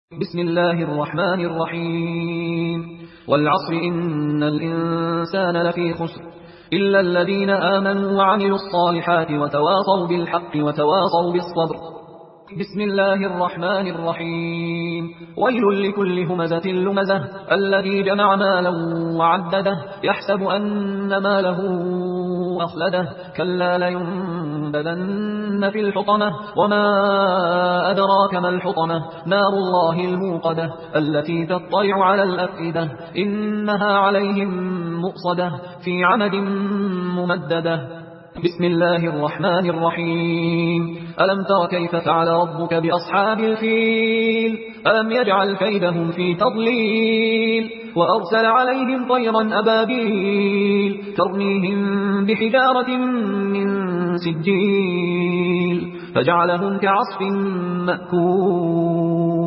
بسم الله الرحمن الرحيم والعصر إن الإنسان لفي خسر إلا الذين آمنوا وعملوا الصالحات وتواصوا بالحق وتواصوا بالصبر. بسم الله الرحمن الرحيم ويل لكل همزة لمزة الذي جمع مالا وعدده يحسب أن ماله أخلده كلا لينبذن في الحطمة وما أدراك ما الحطمة نار الله الموقدة التي تطلع على الأفئدة إنها عليهم مؤصدة في عمد ممددة. بسم الله الرحمن الرحيم ألم تر كيف فعل ربك بأصحاب الفيل ألم يجعل كيدهم في تضليل وأرسل عليهم طيرا أبابيل ترميهم بحجارة من سجيل فجعلهم كعصف مأكول.